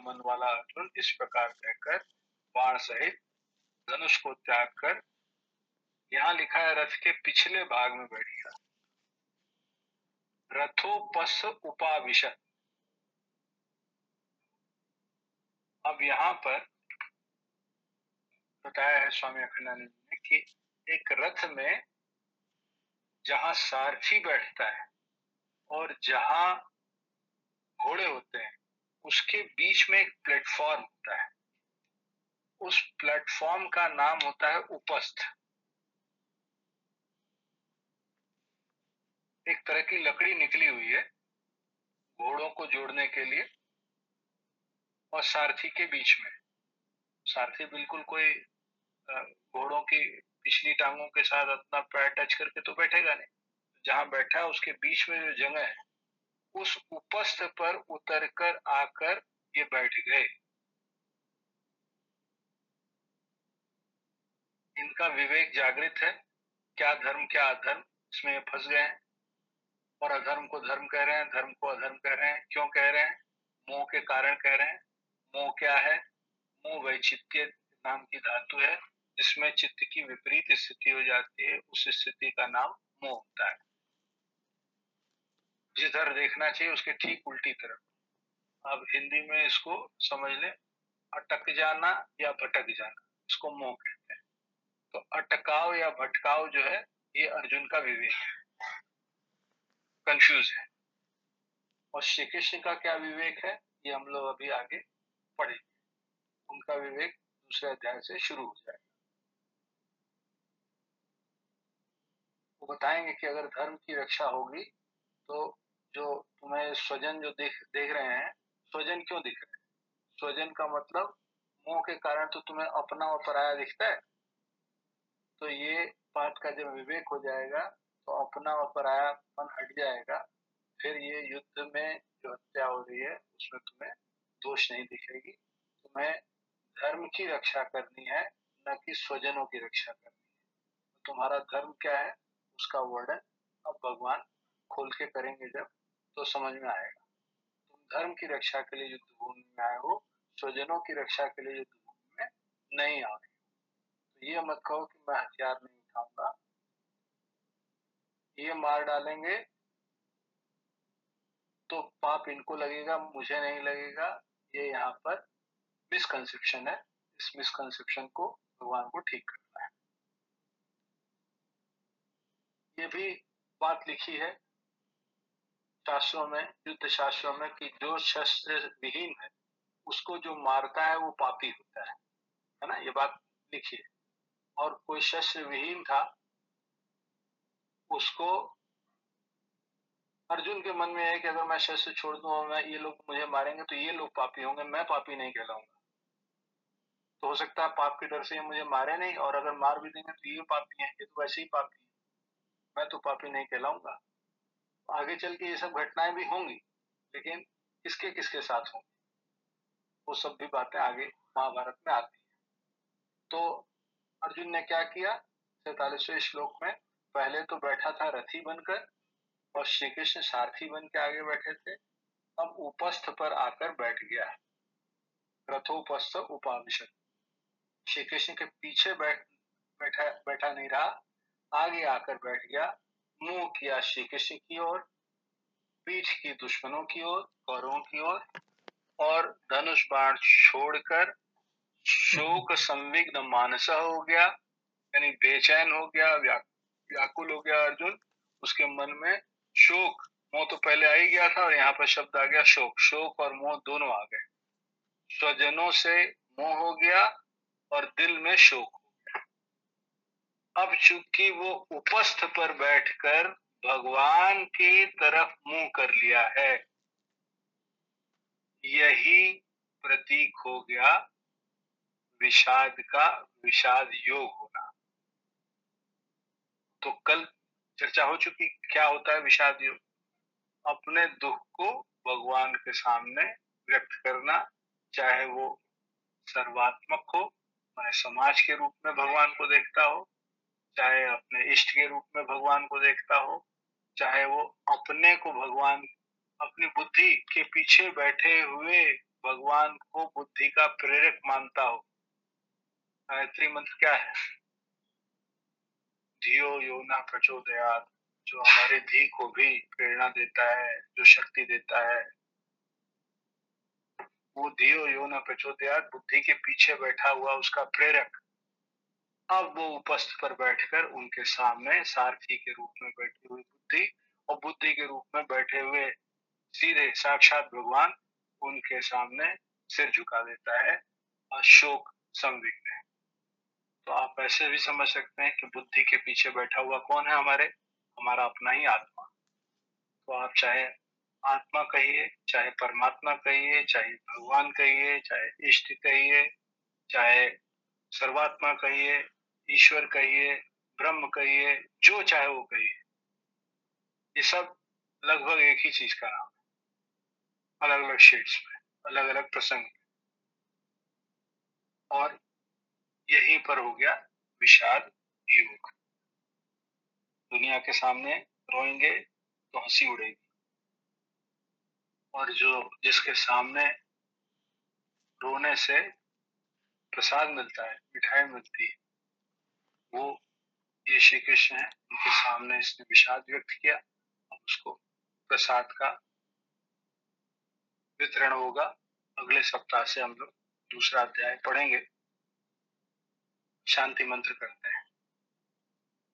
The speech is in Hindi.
मन वाला अर्जुन इस प्रकार कहकर बाण सहित धनुष को त्याग कर, यहाँ लिखा है रथ के पिछले भाग में बैठ गया। रथोपस्थ उपाविशत। अब यहाँ पर बताया है स्वामी अखंडानंद ने कि एक रथ में जहां सारथी बैठता है और जहां घोड़े होते हैं उसके बीच में एक प्लेटफॉर्म होता है। उस प्लेटफॉर्म का नाम होता है उपस्थ। एक तरह की लकड़ी निकली हुई है घोड़ों को जोड़ने के लिए और सारथी के बीच में। सारथी बिल्कुल कोई घोड़ों की पिछली टांगों के साथ अपना पैर टच करके तो बैठेगा नहीं। जहां बैठा है उसके बीच में जो जगह है उस उपस्थ पर उतरकर आकर ये बैठ गए। इनका विवेक जागृत है, क्या धर्म क्या अधर्म, इसमें फंस गए हैं और अधर्म को धर्म कह रहे हैं, धर्म को अधर्म कह रहे हैं। क्यों कह रहे हैं? मोह के कारण कह रहे हैं। मोह क्या है? मोह वैचित्य नाम की धातु है जिसमें चित्त की विपरीत स्थिति हो जाती है, उस स्थिति का नाम मोह होता है। जिधर देखना चाहिए उसके ठीक उल्टी तरफ। अब हिंदी में इसको समझ ले, अटक जाना या भटक जाना, इसको मोह कहते हैं। तो अटकाव या भटकाव जो है ये अर्जुन का विवेक है, कंफ्यूज है। और श्री कृष्ण का क्या विवेक है ये हम लोग अभी आगे पढ़ेंगे। उनका विवेक दूसरे अध्याय से शुरू हो जाएगा। वो बताएंगे कि अगर धर्म की रक्षा होगी तो जो तुम्हें स्वजन जो देख रहे हैं, स्वजन क्यों दिख रहे हैं? स्वजन का मतलब मोह के कारण तो तुम्हें अपना और पराया दिखता है। तो ये बात का जब विवेक हो जाएगा तो अपना और परायापन हट जाएगा। फिर ये युद्ध में जो हत्या हो रही है उसमें तुम्हें दोष नहीं दिखेगी। तुम्हें धर्म की रक्षा करनी है, न कि स्वजनों की रक्षा करनी है। तो तुम्हारा धर्म क्या है उसका वर्णन अब भगवान खोल के करेंगे जब, तो समझ में आएगा। तुम धर्म की रक्षा के लिए युद्ध भूमि में आए हो, स्वजनों की रक्षा के लिए युद्ध भूमि में नहीं आओगे। तो ये मत कहो कि मैं हथियार नहीं उठाऊंगा, ये मार डालेंगे तो पाप इनको लगेगा, मुझे नहीं लगेगा। ये यहाँ पर मिसकंसेप्शन है। इस मिसकंसेप्शन को भगवान को ठीक करना है। ये भी बात लिखी है शास्त्रों में, युद्ध शास्त्रों में, कि जो शस्त्र विहीन है उसको जो मारता है वो पापी होता है ना, ये बात लिखी है। और कोई शस्त्र विहीन था, उसको अर्जुन के मन में है कि अगर मैं शस्त्र छोड़ दूं और मैं ये लोग मुझे मारेंगे तो ये लोग पापी होंगे, मैं पापी नहीं कहलाऊंगा। तो हो सकता है पाप के डर से ये मुझे मारे नहीं, और अगर मार भी देंगे तो ये पापी है, ये तो वैसे ही पापी है, मैं तो पापी नहीं कहलाऊंगा। आगे चल के ये सब घटनाएं भी होंगी, लेकिन किसके किसके साथ होंगी वो सब भी बातें आगे महाभारत में आती है। तो अर्जुन ने क्या किया? 47वें श्लोक में पहले तो बैठा था रथी बनकर और श्री कृष्ण सारथी बन के आगे बैठे थे। अब उपस्थ पर आकर बैठ गया, रथोपस्थ उपाविशत। श्री कृष्ण के पीछे बैठा नहीं रहा, आगे आकर बैठ गया। मुंह किया श्री कृष्ण की ओर, पीठ की दुश्मनों की ओर, कौरवों की ओर, और धनुष बाण छोड़कर शोक संविग्न मानस हो गया, यानी बेचैन हो गया, व्याकुल हो गया अर्जुन। उसके मन में शोक, मोह तो पहले आ ही गया था और यहाँ पर शब्द आ गया शोक। शोक और मोह दोनों आ गए। स्वजनों से मोह हो गया और दिल में शोक हो गया। अब चूंकि वो उपस्थ पर बैठकर भगवान की तरफ मुंह कर लिया है, यही प्रतीक हो गया विषाद का, विषाद योग होना। तो कल चर्चा हो चुकी क्या होता है विषाद योग। अपने दुख को भगवान के सामने व्यक्त करना, चाहे वो सर्वात्मक हो, मैं समाज के रूप में भगवान को देखता हो, चाहे अपने इष्ट के रूप में भगवान को देखता हो, चाहे वो अपने को भगवान, अपनी बुद्धि के पीछे बैठे हुए भगवान को बुद्धि का प्रेरक मानता हो। गायत्री मंत्र क्या है? धियो यो न प्रचोदयात्, जो हमारे धी को भी प्रेरणा देता है, जो शक्ति देता है। वो धियो यो न प्रचोदयात्, बुद्धि के पीछे बैठा हुआ उसका प्रेरक, अब वो उपस्थ पर बैठकर उनके सामने सारथी के रूप में बैठी हुई बुद्धि और बुद्धि के रूप में बैठे हुए सीधे साक्षात भगवान उनके सामने सिर झुका देता है अशोक संविग्न। तो आप ऐसे भी समझ सकते हैं कि बुद्धि के पीछे बैठा हुआ कौन है? हमारा अपना ही आत्मा। तो आप चाहे आत्मा कहिए, चाहे परमात्मा कहिए, चाहे भगवान कहिए, चाहे इष्ट कहिए, चाहे सर्वात्मा कहिए, ईश्वर कहिए, ब्रह्म कहिए, जो चाहे वो कहिए, ये सब लगभग एक ही चीज का नाम है, अलग अलग शेड्स में, अलग अलग प्रसंग में। और यहीं पर हो गया विषाद योग। दुनिया के सामने रोएंगे तो हंसी उड़ेगी, और जिसके सामने रोने से प्रसाद मिलता है, मिठाई मिलती है, वो ये श्री कृष्ण है। उनके सामने इसने विषाद व्यक्त किया, अब उसको प्रसाद का वितरण होगा। अगले सप्ताह से हम लोग दूसरा अध्याय पढ़ेंगे। शांति मंत्र करते हैं।